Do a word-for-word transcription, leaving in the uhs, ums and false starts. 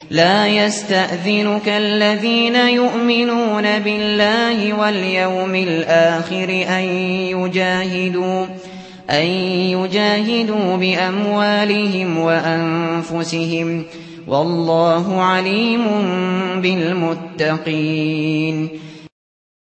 لا يستأذنك الذين يؤمنون بالله واليوم الآخر أن يجاهدوا أن يجاهدوا بأموالهم وأنفسهم والله عليم بالمتقين